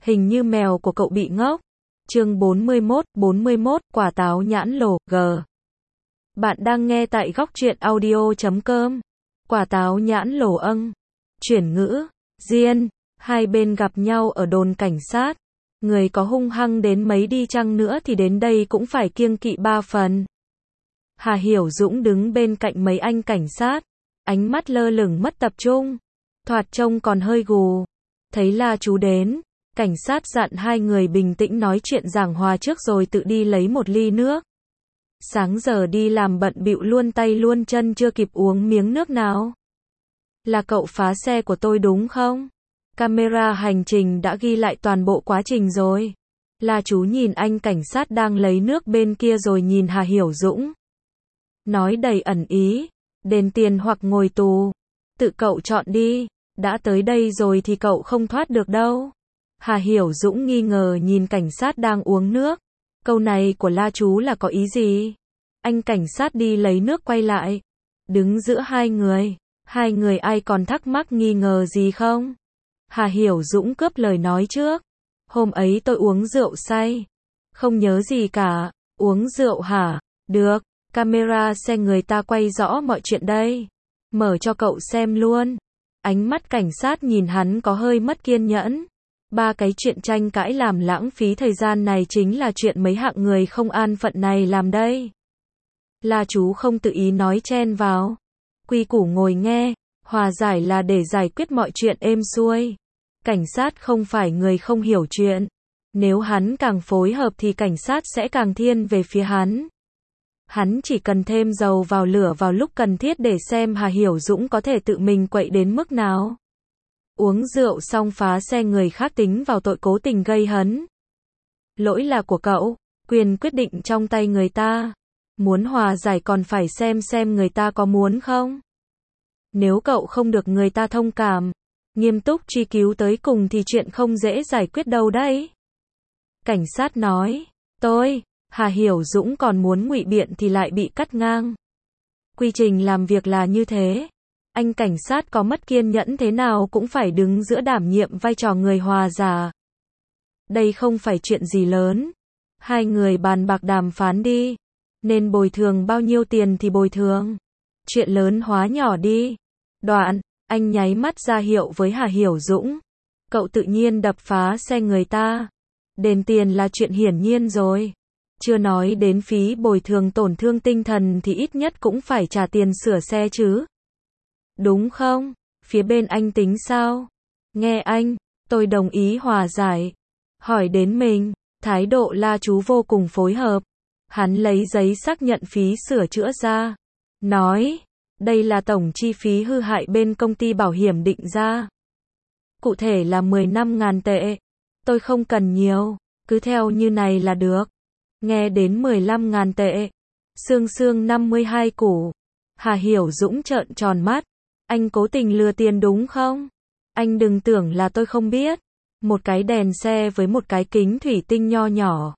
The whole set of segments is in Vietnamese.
Hình như mèo của cậu bị ngốc. Chương 41, quả táo nhãn lổ, G. Bạn đang nghe tại góc truyện audio.com. Quả táo nhãn lổ Chuyển ngữ. Diên. Hai bên gặp nhau ở đồn cảnh sát. Người có hung hăng đến mấy đi chăng nữa thì đến đây cũng phải kiêng kỵ 3 phần. Hà Hiểu Dũng đứng bên cạnh mấy anh cảnh sát. Ánh mắt lơ lửng mất tập trung. Thoạt trông còn hơi gù. Thấy La Chú đến. Cảnh sát dặn hai người bình tĩnh nói chuyện giảng hòa trước rồi tự đi lấy một ly nước. Sáng giờ đi làm bận bịu luôn tay luôn chân chưa kịp uống miếng nước nào. Là cậu phá xe của tôi đúng không? Camera hành trình đã ghi lại toàn bộ quá trình rồi. La Chú nhìn anh cảnh sát đang lấy nước bên kia rồi nhìn Hà Hiểu Dũng. Nói đầy ẩn ý. Đền tiền hoặc ngồi tù. Tự cậu chọn đi. Đã tới đây rồi thì cậu không thoát được đâu. Hà Hiểu Dũng nghi ngờ nhìn cảnh sát đang uống nước. Câu này của La Chú là có ý gì? Anh cảnh sát đi lấy nước quay lại. Đứng giữa hai người. Hai người ai còn thắc mắc nghi ngờ gì không? Hà Hiểu Dũng cướp lời nói trước. Hôm ấy tôi uống rượu say. Không nhớ gì cả. Uống rượu hả? Được. Camera xe người ta quay rõ mọi chuyện đây. Mở cho cậu xem luôn. Ánh mắt cảnh sát nhìn hắn có hơi mất kiên nhẫn. Ba cái chuyện tranh cãi làm lãng phí thời gian này chính là chuyện mấy hạng người không an phận này làm đây. La Chú không tự ý nói chen vào. Quy củ ngồi nghe, hòa giải là để giải quyết mọi chuyện êm xuôi. Cảnh sát không phải người không hiểu chuyện. Nếu hắn càng phối hợp thì cảnh sát sẽ càng thiên về phía hắn. Hắn chỉ cần thêm dầu vào lửa vào lúc cần thiết để xem Hà Hiểu Dũng có thể tự mình quậy đến mức nào. Uống rượu xong phá xe người khác tính vào tội cố tình gây hấn. Lỗi là của cậu, quyền quyết định trong tay người ta. Muốn hòa giải còn phải xem người ta có muốn không. Nếu cậu không được người ta thông cảm, nghiêm túc truy cứu tới cùng thì chuyện không dễ giải quyết đâu đấy. Cảnh sát nói, Hà Hiểu Dũng còn muốn ngụy biện thì lại bị cắt ngang. Quy trình làm việc là như thế. Anh cảnh sát có mất kiên nhẫn thế nào cũng phải đứng giữa đảm nhiệm vai trò người hòa giải. Đây không phải chuyện gì lớn. Hai người bàn bạc đàm phán đi. Nên bồi thường bao nhiêu tiền thì bồi thường. Chuyện lớn hóa nhỏ đi. Đoạn, anh nháy mắt ra hiệu với Hà Hiểu Dũng. Cậu tự nhiên đập phá xe người ta. Đền tiền là chuyện hiển nhiên rồi. Chưa nói đến phí bồi thường tổn thương tinh thần thì ít nhất cũng phải trả tiền sửa xe chứ. Đúng không? Phía bên anh tính sao? Nghe anh, tôi đồng ý hòa giải. Hỏi đến mình, thái độ La Chú vô cùng phối hợp. Hắn lấy giấy xác nhận phí sửa chữa ra. Nói, đây là tổng chi phí hư hại bên công ty bảo hiểm định ra. Cụ thể là 15.000 tệ. Tôi không cần nhiều, cứ theo như này là được. Nghe đến 15.000 tệ. Xương 52 củ. Hà Hiểu Dũng trợn tròn mắt. Anh cố tình lừa tiền đúng không? Anh đừng tưởng là tôi không biết. Một cái đèn xe với một cái kính thủy tinh nho nhỏ.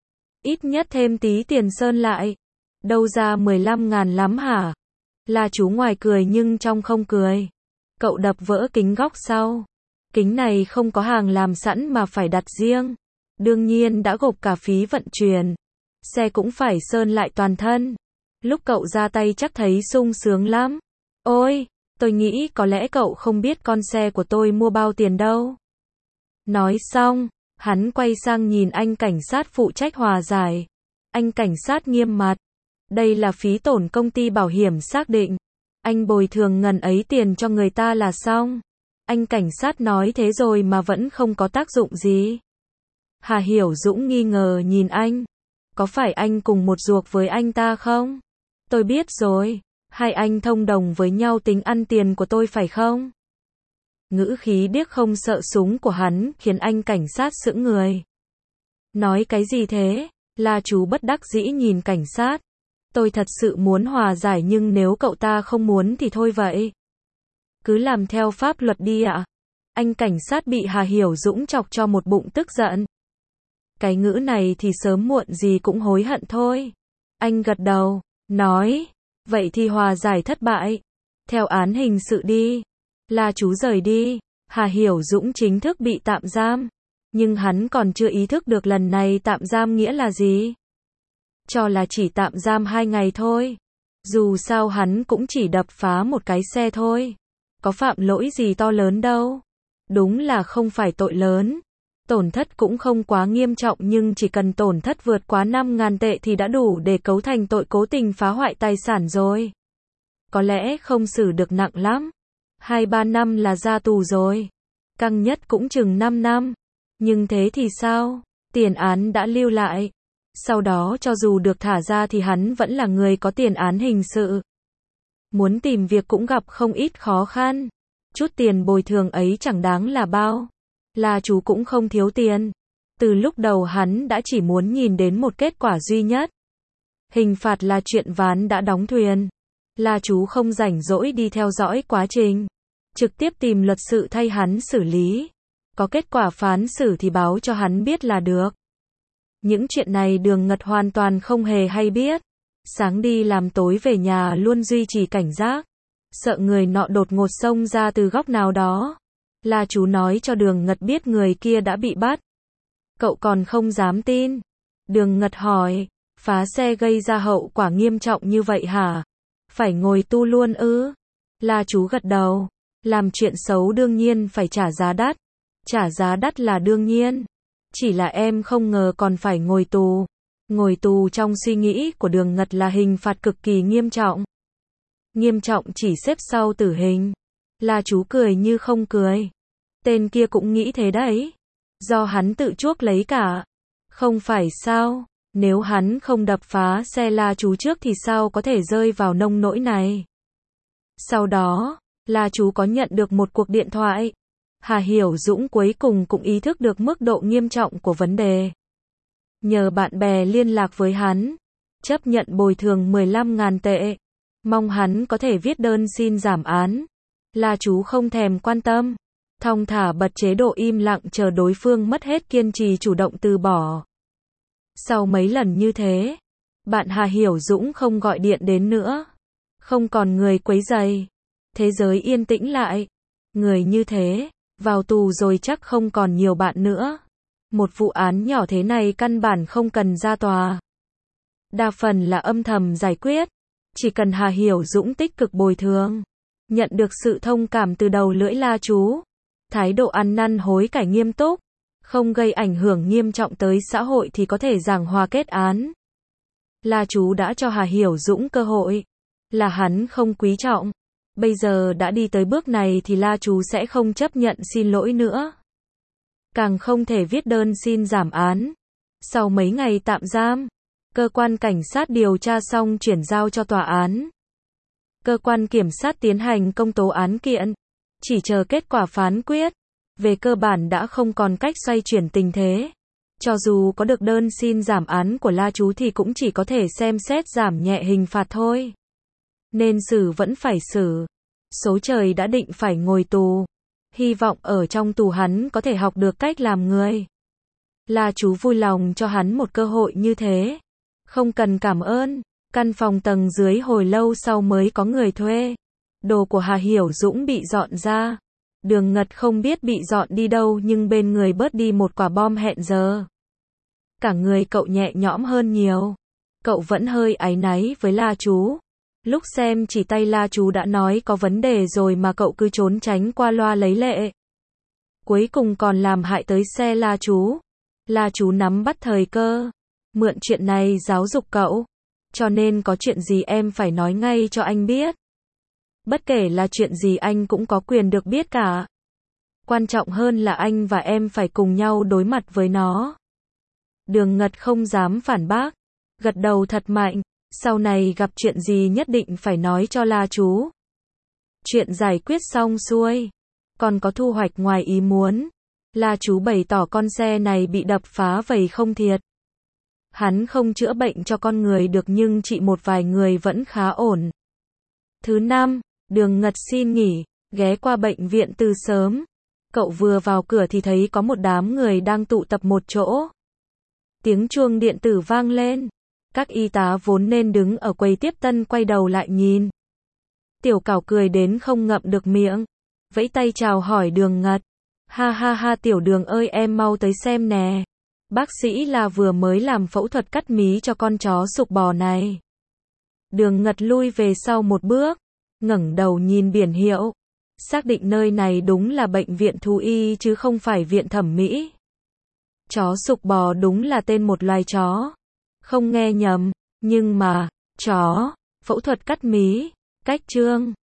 Ít nhất thêm tí tiền sơn lại. Đâu ra 15.000 lắm hả? La Chú ngoài cười nhưng trong không cười. Cậu đập vỡ kính góc sau. Kính này không có hàng làm sẵn mà phải đặt riêng. Đương nhiên đã gộp cả phí vận chuyển. Xe cũng phải sơn lại toàn thân. Lúc cậu ra tay chắc thấy sung sướng lắm. Ôi, tôi nghĩ có lẽ cậu không biết con xe của tôi mua bao tiền đâu. Nói xong, hắn quay sang nhìn anh cảnh sát phụ trách hòa giải. Anh cảnh sát nghiêm mặt. Đây là phí tổn công ty bảo hiểm xác định. Anh bồi thường ngần ấy tiền cho người ta là xong. Anh cảnh sát nói thế rồi mà vẫn không có tác dụng gì. Hà Hiểu Dũng nghi ngờ nhìn anh. Có phải anh cùng một ruột với anh ta không? Tôi biết rồi. Hai anh thông đồng với nhau tính ăn tiền của tôi phải không? Ngữ khí điếc không sợ súng của hắn khiến anh cảnh sát sững người. Nói cái gì thế? La Chú bất đắc dĩ nhìn cảnh sát. Tôi thật sự muốn hòa giải nhưng nếu cậu ta không muốn thì thôi vậy. Cứ làm theo pháp luật đi ạ. Anh cảnh sát bị Hà Hiểu Dũng chọc cho một bụng tức giận. Cái ngữ này thì sớm muộn gì cũng hối hận thôi. Anh gật đầu, nói, vậy thì hòa giải thất bại. Theo án hình sự đi. La Chú rời đi. Hà Hiểu Dũng chính thức bị tạm giam. Nhưng hắn còn chưa ý thức được lần này tạm giam nghĩa là gì. Cho là chỉ tạm giam 2 ngày thôi. Dù sao hắn cũng chỉ đập phá một cái xe thôi. Có phạm lỗi gì to lớn đâu. Đúng là không phải tội lớn. Tổn thất cũng không quá nghiêm trọng nhưng chỉ cần tổn thất vượt quá 5.000 tệ thì đã đủ để cấu thành tội cố tình phá hoại tài sản rồi. Có lẽ không xử được nặng lắm. 2-3 năm là ra tù rồi. Căng nhất cũng chừng 5 năm. Nhưng thế thì sao? Tiền án đã lưu lại. Sau đó cho dù được thả ra thì hắn vẫn là người có tiền án hình sự. Muốn tìm việc cũng gặp không ít khó khăn. Chút tiền bồi thường ấy chẳng đáng là bao. La Chú cũng không thiếu tiền. Từ lúc đầu hắn đã chỉ muốn nhìn đến một kết quả duy nhất. Hình phạt là chuyện ván đã đóng thuyền. La Chú không rảnh rỗi đi theo dõi quá trình. Trực tiếp tìm luật sự thay hắn xử lý. Có kết quả phán xử thì báo cho hắn biết là được. Những chuyện này Đường Ngật hoàn toàn không hề hay biết. Sáng đi làm tối về nhà luôn duy trì cảnh giác. Sợ người nọ đột ngột xông ra từ góc nào đó. La Chú nói cho Đường Ngật biết người kia đã bị bắt. Cậu còn không dám tin. Đường Ngật hỏi, phá xe gây ra hậu quả nghiêm trọng như vậy hả? Phải ngồi tù luôn ư? La Chú gật đầu. Làm chuyện xấu đương nhiên phải trả giá đắt. Trả giá đắt là đương nhiên. Chỉ là em không ngờ còn phải ngồi tù. Ngồi tù trong suy nghĩ của Đường Ngật là hình phạt cực kỳ nghiêm trọng. Nghiêm trọng chỉ xếp sau tử hình. La Chú cười như không cười. Tên kia cũng nghĩ thế đấy. Do hắn tự chuốc lấy cả. Không phải sao? Nếu hắn không đập phá xe La Chú trước thì sao có thể rơi vào nông nỗi này? Sau đó, La Chú có nhận được một cuộc điện thoại. Hà Hiểu Dũng cuối cùng cũng ý thức được mức độ nghiêm trọng của vấn đề. Nhờ bạn bè liên lạc với hắn. Chấp nhận bồi thường 15.000 tệ. Mong hắn có thể viết đơn xin giảm án. La Chú không thèm quan tâm. Thong thả bật chế độ im lặng chờ đối phương mất hết kiên trì chủ động từ bỏ. Sau mấy lần như thế, bạn Hà Hiểu Dũng không gọi điện đến nữa. Không còn người quấy rầy. Thế giới yên tĩnh lại. Người như thế, vào tù rồi chắc không còn nhiều bạn nữa. Một vụ án nhỏ thế này căn bản không cần ra tòa. Đa phần là âm thầm giải quyết. Chỉ cần Hà Hiểu Dũng tích cực bồi thường. Nhận được sự thông cảm từ đầu lưỡi La Chú. Thái độ ăn năn hối cải nghiêm túc. Không gây ảnh hưởng nghiêm trọng tới xã hội thì có thể giảng hòa kết án. La Chú đã cho Hà Hiểu Dũng cơ hội. Là hắn không quý trọng. Bây giờ đã đi tới bước này thì La Chú sẽ không chấp nhận xin lỗi nữa. Càng không thể viết đơn xin giảm án. Sau mấy ngày tạm giam, cơ quan cảnh sát điều tra xong chuyển giao cho tòa án. Cơ quan kiểm sát tiến hành công tố án kiện. Chỉ chờ kết quả phán quyết. Về cơ bản đã không còn cách xoay chuyển tình thế. Cho dù có được đơn xin giảm án của La Chú thì cũng chỉ có thể xem xét giảm nhẹ hình phạt thôi. Nên xử vẫn phải xử. Số trời đã định phải ngồi tù. Hy vọng ở trong tù hắn có thể học được cách làm người. La Chú vui lòng cho hắn một cơ hội như thế. Không cần cảm ơn. Căn phòng tầng dưới hồi lâu sau mới có người thuê. Đồ của Hà Hiểu Dũng bị dọn ra. Đường Ngật không biết bị dọn đi đâu nhưng bên người bớt đi một quả bom hẹn giờ. Cả người cậu nhẹ nhõm hơn nhiều. Cậu vẫn hơi áy náy với La Chú. Lúc xem chỉ tay La Chú đã nói có vấn đề rồi mà cậu cứ trốn tránh qua loa lấy lệ. Cuối cùng còn làm hại tới xe La Chú. La Chú nắm bắt thời cơ. Mượn chuyện này giáo dục cậu. Cho nên có chuyện gì em phải nói ngay cho anh biết. Bất kể là chuyện gì anh cũng có quyền được biết cả. Quan trọng hơn là anh và em phải cùng nhau đối mặt với nó. Đường Ngật không dám phản bác. Gật đầu thật mạnh. Sau này gặp chuyện gì nhất định phải nói cho La Chú. Chuyện giải quyết xong xuôi. Còn có thu hoạch ngoài ý muốn. La Chú bày tỏ con xe này bị đập phá vậy không thiệt. Hắn không chữa bệnh cho con người được nhưng trị một vài người vẫn khá ổn. Thứ năm, Đường Ngật xin nghỉ, ghé qua bệnh viện từ sớm. Cậu vừa vào cửa thì thấy có một đám người đang tụ tập một chỗ. Tiếng chuông điện tử vang lên. Các y tá vốn nên đứng ở quầy tiếp tân quay đầu lại nhìn. Tiểu Cảo cười đến không ngậm được miệng. Vẫy tay chào hỏi Đường Ngật. Ha ha ha, Tiểu Đường ơi em mau tới xem nè. Bác sĩ là vừa mới làm phẫu thuật cắt mí cho con chó sục bò này. Đường Ngật lui về sau một bước, ngẩng đầu nhìn biển hiệu, xác định nơi này đúng là bệnh viện thú y chứ không phải viện thẩm mỹ. Chó sục bò đúng là tên một loài chó. Không nghe nhầm, nhưng mà, chó, phẫu thuật cắt mí, cách chương.